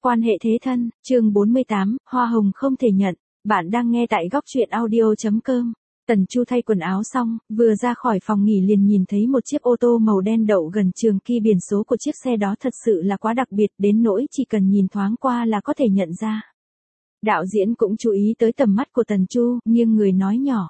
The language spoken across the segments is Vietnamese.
Quan hệ thế thân, chương 48, hoa hồng không thể nhận. Bạn đang nghe tại góc truyện audio.com. Tần Chu thay quần áo xong, vừa ra khỏi phòng nghỉ liền nhìn thấy một chiếc ô tô màu đen đậu gần trường kỳ, biển số của chiếc xe đó thật sự là quá đặc biệt đến nỗi chỉ cần nhìn thoáng qua là có thể nhận ra. Đạo diễn cũng chú ý tới tầm mắt của Tần Chu, nhưng người nói nhỏ.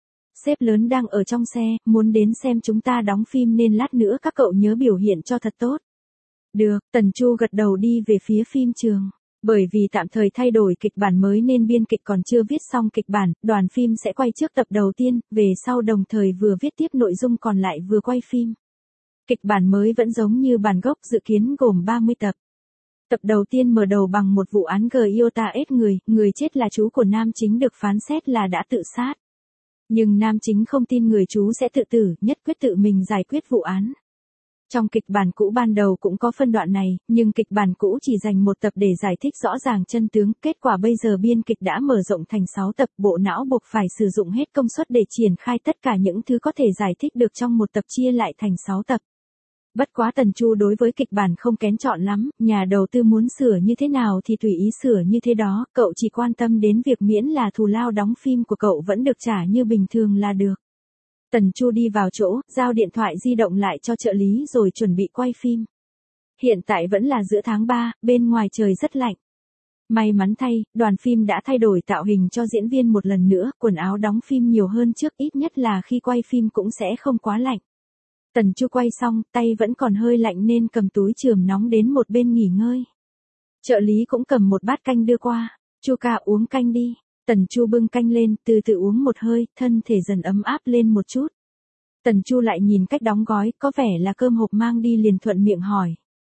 Sếp lớn đang ở trong xe, muốn đến xem chúng ta đóng phim nên lát nữa các cậu nhớ biểu hiện cho thật tốt. Được, Tần Chu gật đầu đi về phía phim trường. Bởi vì tạm thời thay đổi kịch bản mới nên biên kịch còn chưa viết xong kịch bản, đoàn phim sẽ quay trước tập đầu tiên, về sau đồng thời vừa viết tiếp nội dung còn lại vừa quay phim. Kịch bản mới vẫn giống như bản gốc, dự kiến gồm 30 tập. Tập đầu tiên mở đầu bằng một vụ án Giota ết người chết là chú của nam chính được phán xét là đã tự sát. Nhưng nam chính không tin người chú sẽ tự tử, nhất quyết tự mình giải quyết vụ án. Trong kịch bản cũ ban đầu cũng có phân đoạn này, nhưng kịch bản cũ chỉ dành một tập để giải thích rõ ràng chân tướng, kết quả bây giờ biên kịch đã mở rộng thành 6 tập, bộ não buộc phải sử dụng hết công suất để triển khai tất cả những thứ có thể giải thích được trong một tập chia lại thành 6 tập. Bất quá Tần Chu đối với kịch bản không kén chọn lắm, nhà đầu tư muốn sửa như thế nào thì tùy ý sửa như thế đó, cậu chỉ quan tâm đến việc miễn là thù lao đóng phim của cậu vẫn được trả như bình thường là được. Tần Chu đi vào chỗ, giao điện thoại di động lại cho trợ lý rồi chuẩn bị quay phim. Hiện tại vẫn là giữa tháng 3, bên ngoài trời rất lạnh. May mắn thay, đoàn phim đã thay đổi tạo hình cho diễn viên một lần nữa, quần áo đóng phim nhiều hơn trước, ít nhất là khi quay phim cũng sẽ không quá lạnh. Tần Chu quay xong, tay vẫn còn hơi lạnh nên cầm túi chườm nóng đến một bên nghỉ ngơi. Trợ lý cũng cầm một bát canh đưa qua, Chu ca uống canh đi. Tần Chu bưng canh lên, từ từ uống một hơi, thân thể dần ấm áp lên một chút. Tần Chu lại nhìn cách đóng gói, có vẻ là cơm hộp mang đi liền thuận miệng hỏi.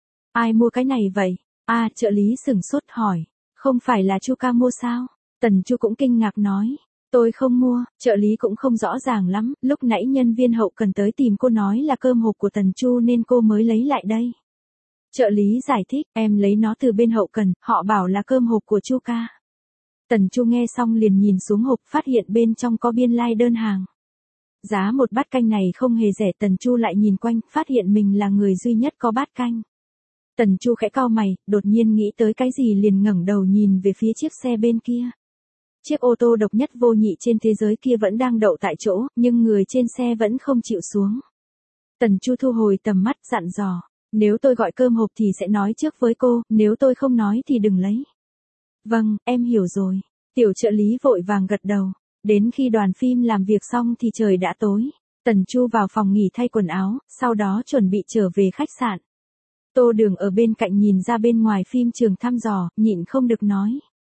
Ai mua cái này vậy? Trợ lý sửng sốt hỏi. Không phải là Chu ca mua sao? Tần Chu cũng kinh ngạc nói. Tôi không mua, trợ lý cũng không rõ ràng lắm, lúc nãy nhân viên hậu cần tới tìm cô nói là cơm hộp của Tần Chu nên cô mới lấy lại đây. Trợ lý giải thích, em lấy nó từ bên hậu cần, họ bảo là cơm hộp của Chu ca. Tần Chu nghe xong liền nhìn xuống hộp, phát hiện bên trong có biên lai đơn hàng. Giá một bát canh này không hề rẻ, Tần Chu lại nhìn quanh, phát hiện mình là người duy nhất có bát canh. Tần Chu khẽ cau mày, đột nhiên nghĩ tới cái gì liền ngẩng đầu nhìn về phía chiếc xe bên kia. Chiếc ô tô độc nhất vô nhị trên thế giới kia vẫn đang đậu tại chỗ, nhưng người trên xe vẫn không chịu xuống. Tần Chu thu hồi tầm mắt, dặn dò, nếu tôi gọi cơm hộp thì sẽ nói trước với cô, nếu tôi không nói thì đừng lấy. Vâng, em hiểu rồi. Tiểu trợ lý vội vàng gật đầu. Đến khi đoàn phim làm việc xong thì trời đã tối. Tần Chu vào phòng nghỉ thay quần áo, sau đó chuẩn bị trở về khách sạn. Tô Đường ở bên cạnh nhìn ra bên ngoài phim trường thăm dò, nhịn không được nói.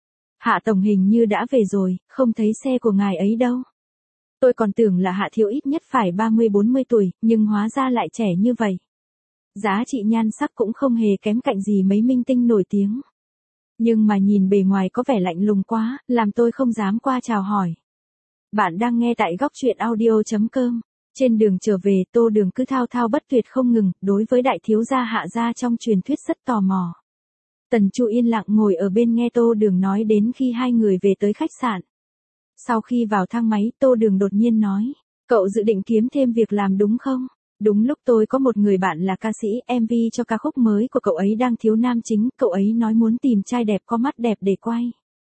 Hạ tổng hình như đã về rồi, không thấy xe của ngài ấy đâu. Tôi còn tưởng là Hạ thiếu ít nhất phải 30-40 tuổi, nhưng hóa ra lại trẻ như vậy. Giá trị nhan sắc cũng không hề kém cạnh gì mấy minh tinh nổi tiếng. Nhưng mà nhìn bề ngoài có vẻ lạnh lùng quá, làm tôi không dám qua chào hỏi. Bạn đang nghe tại góc truyện audio.com. Trên đường trở về, Tô Đường cứ thao thao bất tuyệt không ngừng, đối với đại thiếu gia Hạ gia trong truyền thuyết rất tò mò. Tần Chu yên lặng ngồi ở bên nghe Tô Đường nói đến khi hai người về tới khách sạn. Sau khi vào thang máy, Tô Đường đột nhiên nói, cậu dự định kiếm thêm việc làm đúng không? Đúng lúc tôi có một người bạn là ca sĩ, MV cho ca khúc mới của cậu ấy đang thiếu nam chính, cậu ấy nói muốn tìm trai đẹp có mắt đẹp để quay.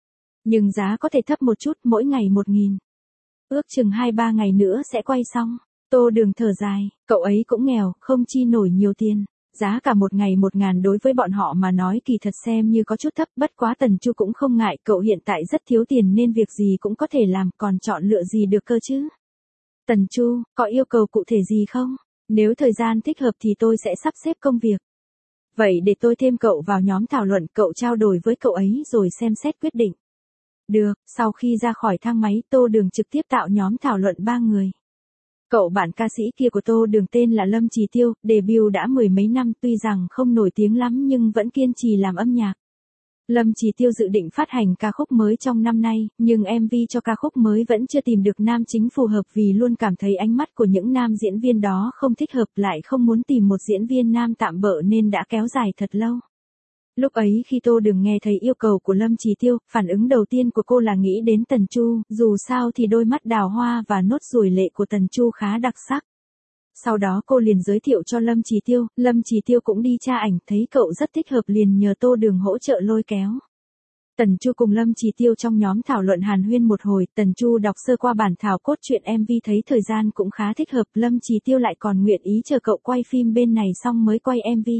Nhưng giá có thể thấp một chút, mỗi ngày 1.000. Ước chừng 2-3 ngày nữa sẽ quay xong. Tô Đường thở dài, cậu ấy cũng nghèo, không chi nổi nhiều tiền. Giá cả một ngày 1.000 đối với bọn họ mà nói kỳ thật xem như có chút thấp, bất quá Tần Chu cũng không ngại, cậu hiện tại rất thiếu tiền nên việc gì cũng có thể làm, còn chọn lựa gì được cơ chứ. Tần Chu, có yêu cầu cụ thể gì không? Nếu thời gian thích hợp thì tôi sẽ sắp xếp công việc. Vậy để tôi thêm cậu vào nhóm thảo luận, cậu trao đổi với cậu ấy rồi xem xét quyết định. Được, sau khi ra khỏi thang máy, Tô Đường trực tiếp tạo nhóm thảo luận 3 người. Cậu bạn ca sĩ kia của Tô Đường tên là Lâm Trì Tiêu, debut đã 10 mấy năm, tuy rằng không nổi tiếng lắm nhưng vẫn kiên trì làm âm nhạc. Lâm Trì Tiêu dự định phát hành ca khúc mới trong năm nay, nhưng MV cho ca khúc mới vẫn chưa tìm được nam chính phù hợp vì luôn cảm thấy ánh mắt của những nam diễn viên đó không thích hợp, lại không muốn tìm một diễn viên nam tạm bợ nên đã kéo dài thật lâu. Lúc ấy khi Tô Đường nghe thấy yêu cầu của Lâm Trì Tiêu, phản ứng đầu tiên của cô là nghĩ đến Tần Chu, dù sao thì đôi mắt đào hoa và nốt ruồi lệ của Tần Chu khá đặc sắc. Sau đó cô liền giới thiệu cho Lâm Chỉ Tiêu, Lâm Chỉ Tiêu cũng đi tra ảnh, thấy cậu rất thích hợp liền nhờ Tô Đường hỗ trợ lôi kéo. Tần Chu cùng Lâm Chỉ Tiêu trong nhóm thảo luận hàn huyên một hồi, Tần Chu đọc sơ qua bản thảo cốt truyện MV thấy thời gian cũng khá thích hợp, Lâm Chỉ Tiêu lại còn nguyện ý chờ cậu quay phim bên này xong mới quay MV.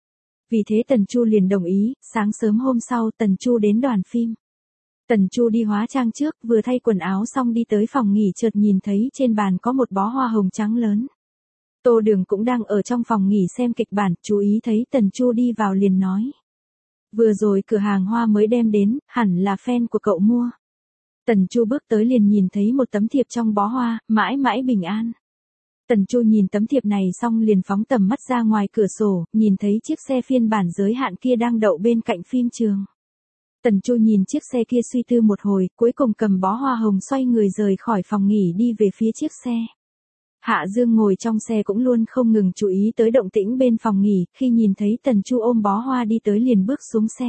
Vì thế Tần Chu liền đồng ý, sáng sớm hôm sau Tần Chu đến đoàn phim. Tần Chu đi hóa trang trước, vừa thay quần áo xong đi tới phòng nghỉ chợt nhìn thấy trên bàn có một bó hoa hồng trắng lớn. Tô Đường cũng đang ở trong phòng nghỉ xem kịch bản, chú ý thấy Tần Chu đi vào liền nói. Vừa rồi cửa hàng hoa mới đem đến, hẳn là fan của cậu mua. Tần Chu bước tới liền nhìn thấy một tấm thiệp trong bó hoa, mãi mãi bình an. Tần Chu nhìn tấm thiệp này xong liền phóng tầm mắt ra ngoài cửa sổ, nhìn thấy chiếc xe phiên bản giới hạn kia đang đậu bên cạnh phim trường. Tần Chu nhìn chiếc xe kia suy tư một hồi, cuối cùng cầm bó hoa hồng xoay người rời khỏi phòng nghỉ đi về phía chiếc xe. Hạ Dương ngồi trong xe cũng luôn không ngừng chú ý tới động tĩnh bên phòng nghỉ, khi nhìn thấy Tần Chu ôm bó hoa đi tới liền bước xuống xe.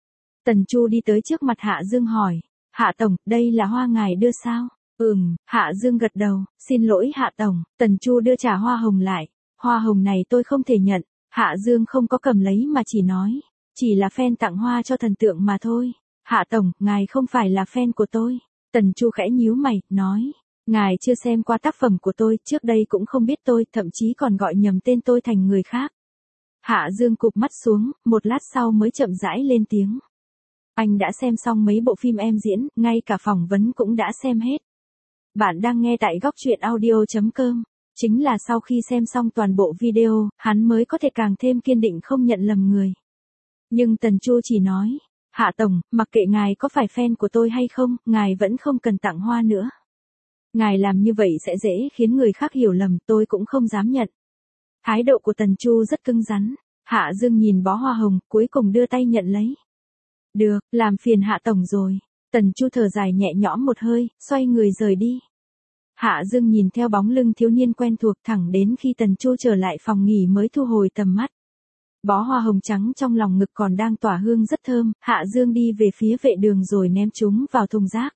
Tần Chu đi tới trước mặt Hạ Dương hỏi, Hạ Tổng, đây là hoa ngài đưa sao? Hạ Dương gật đầu, xin lỗi Hạ Tổng, Tần Chu đưa trả hoa hồng lại, hoa hồng này tôi không thể nhận, Hạ Dương không có cầm lấy mà chỉ nói, chỉ là fan tặng hoa cho thần tượng mà thôi. Hạ Tổng, ngài không phải là fan của tôi. Tần Chu khẽ nhíu mày, nói. Ngài chưa xem qua tác phẩm của tôi, trước đây cũng không biết tôi, thậm chí còn gọi nhầm tên tôi thành người khác. Hạ Dương cụp mắt xuống, một lát sau mới chậm rãi lên tiếng. Anh đã xem xong mấy bộ phim em diễn, ngay cả phỏng vấn cũng đã xem hết. Bạn đang nghe tại góc truyện audio.com. Chính là sau khi xem xong toàn bộ video, hắn mới có thể càng thêm kiên định không nhận lầm người. Nhưng Tần Chu chỉ nói, Hạ Tổng, mặc kệ ngài có phải fan của tôi hay không, ngài vẫn không cần tặng hoa nữa. Ngài làm như vậy sẽ dễ khiến người khác hiểu lầm, tôi cũng không dám nhận. Thái độ của Tần Chu rất cứng rắn. Hạ Dương nhìn bó hoa hồng, cuối cùng đưa tay nhận lấy. Được, làm phiền Hạ Tổng rồi. Tần Chu thở dài nhẹ nhõm một hơi, xoay người rời đi. Hạ Dương nhìn theo bóng lưng thiếu niên quen thuộc thẳng đến khi Tần Chu trở lại phòng nghỉ mới thu hồi tầm mắt. Bó hoa hồng trắng trong lòng ngực còn đang tỏa hương rất thơm, Hạ Dương đi về phía vệ đường rồi ném chúng vào thùng rác.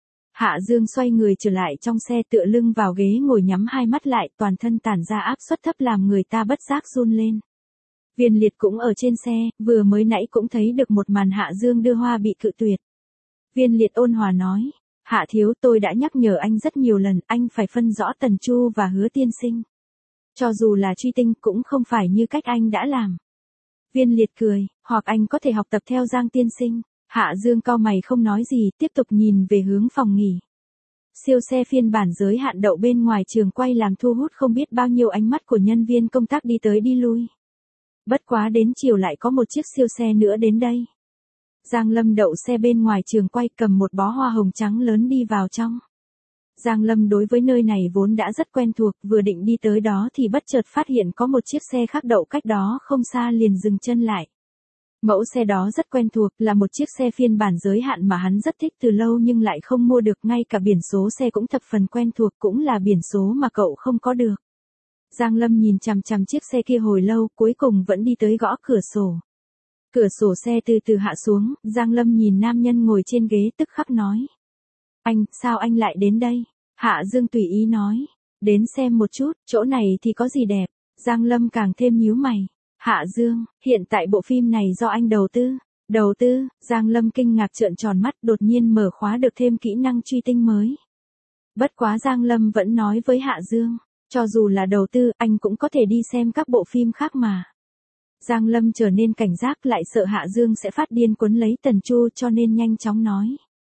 Hạ Dương xoay người trở lại trong xe tựa lưng vào ghế ngồi nhắm hai mắt lại, toàn thân tản ra áp suất thấp làm người ta bất giác run lên. Viên Liệt cũng ở trên xe, vừa mới nãy cũng thấy được một màn Hạ Dương đưa hoa bị cự tuyệt. Viên Liệt ôn hòa nói, Hạ thiếu, tôi đã nhắc nhở anh rất nhiều lần, anh phải phân rõ Tần Chu và Hứa tiên sinh. Cho dù là truy tinh cũng không phải như cách anh đã làm. Viên Liệt cười, hoặc anh có thể học tập theo Giang tiên sinh. Hạ Dương cau mày không nói gì, tiếp tục nhìn về hướng phòng nghỉ. Siêu xe phiên bản giới hạn đậu bên ngoài trường quay làm thu hút không biết bao nhiêu ánh mắt của nhân viên công tác đi tới đi lui. Bất quá đến chiều lại có một chiếc siêu xe nữa đến đây. Giang Lâm đậu xe bên ngoài trường quay cầm một bó hoa hồng trắng lớn đi vào trong. Giang Lâm đối với nơi này vốn đã rất quen thuộc, vừa định đi tới đó thì bất chợt phát hiện có một chiếc xe khác đậu cách đó không xa liền dừng chân lại. Mẫu xe đó rất quen thuộc, là một chiếc xe phiên bản giới hạn mà hắn rất thích từ lâu nhưng lại không mua được, ngay cả biển số xe cũng thập phần quen thuộc, cũng là biển số mà cậu không có được. Giang Lâm nhìn chằm chằm chiếc xe kia hồi lâu, cuối cùng vẫn đi tới gõ cửa sổ. Cửa sổ xe từ từ hạ xuống, Giang Lâm nhìn nam nhân ngồi trên ghế tức khắc nói. Anh, sao anh lại đến đây? Hạ Dương tùy ý nói. Đến xem một chút, chỗ này thì có gì đẹp? Giang Lâm càng thêm nhíu mày. Hạ Dương, hiện tại bộ phim này do anh đầu tư. Đầu tư, Giang Lâm kinh ngạc trợn tròn mắt, đột nhiên mở khóa được thêm kỹ năng truy tinh mới. Bất quá Giang Lâm vẫn nói với Hạ Dương, cho dù là đầu tư, anh cũng có thể đi xem các bộ phim khác mà. Giang Lâm trở nên cảnh giác, lại sợ Hạ Dương sẽ phát điên cuốn lấy Tần Chu cho nên nhanh chóng nói.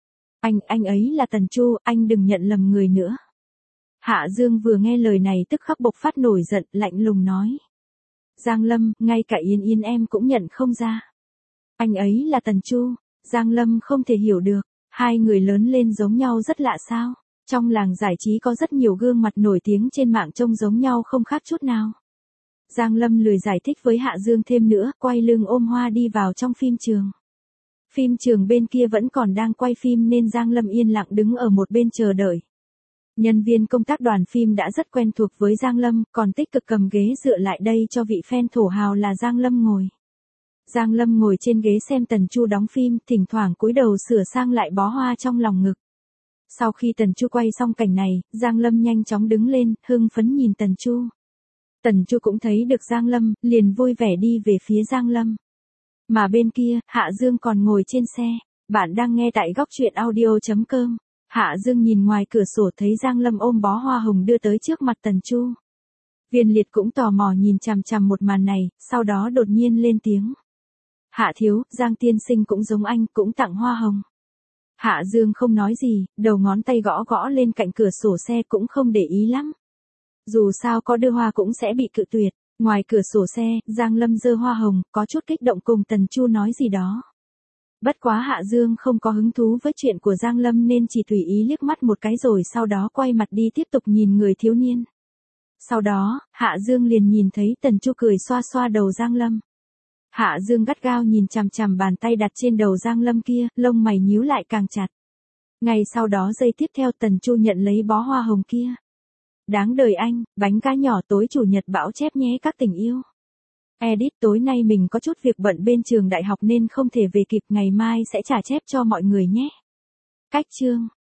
Anh ấy là Tần Chu, anh đừng nhận lầm người nữa. Hạ Dương vừa nghe lời này tức khắc bộc phát nổi giận, lạnh lùng nói. Giang Lâm, ngay cả Yên Yên em cũng nhận không ra. Anh ấy là Tần Chu. Giang Lâm không thể hiểu được, hai người lớn lên giống nhau rất lạ sao? Trong làng giải trí có rất nhiều gương mặt nổi tiếng trên mạng trông giống nhau không khác chút nào. Giang Lâm lười giải thích với Hạ Dương thêm nữa, quay lưng ôm hoa đi vào trong phim trường. Phim trường bên kia vẫn còn đang quay phim nên Giang Lâm yên lặng đứng ở một bên chờ đợi. Nhân viên công tác đoàn phim đã rất quen thuộc với Giang Lâm, còn tích cực cầm ghế dựa lại đây cho vị fan thổ hào là Giang Lâm ngồi. Giang Lâm ngồi trên ghế xem Tần Chu đóng phim, thỉnh thoảng cúi đầu sửa sang lại bó hoa trong lòng ngực. Sau khi Tần Chu quay xong cảnh này, Giang Lâm nhanh chóng đứng lên, hưng phấn nhìn Tần Chu. Tần Chu cũng thấy được Giang Lâm, liền vui vẻ đi về phía Giang Lâm. Mà bên kia, Hạ Dương còn ngồi trên xe. Bạn đang nghe tại góc truyện audio.com. Hạ Dương nhìn ngoài cửa sổ thấy Giang Lâm ôm bó hoa hồng đưa tới trước mặt Tần Chu. Viên Liệt cũng tò mò nhìn chằm chằm một màn này, sau đó đột nhiên lên tiếng. Hạ thiếu, Giang tiên sinh cũng giống anh, cũng tặng hoa hồng. Hạ Dương không nói gì, đầu ngón tay gõ gõ lên cạnh cửa sổ xe cũng không để ý lắm. Dù sao có đưa hoa cũng sẽ bị cự tuyệt. Ngoài cửa sổ xe, Giang Lâm giơ hoa hồng, có chút kích động cùng Tần Chu nói gì đó. Bất quá Hạ Dương không có hứng thú với chuyện của Giang Lâm nên chỉ tùy ý liếc mắt một cái rồi sau đó quay mặt đi tiếp tục nhìn người thiếu niên. Sau đó, Hạ Dương liền nhìn thấy Tần Chu cười xoa xoa đầu Giang Lâm. Hạ Dương gắt gao nhìn chằm chằm bàn tay đặt trên đầu Giang Lâm kia, lông mày nhíu lại càng chặt. Ngay sau đó giây tiếp theo Tần Chu nhận lấy bó hoa hồng kia. Đáng đời anh, bánh cá nhỏ tối chủ nhật bão chép nhé các tình yêu. Edit tối nay mình có chút việc bận bên trường đại học nên không thể về kịp, ngày mai sẽ trả chép cho mọi người nhé. Cách chương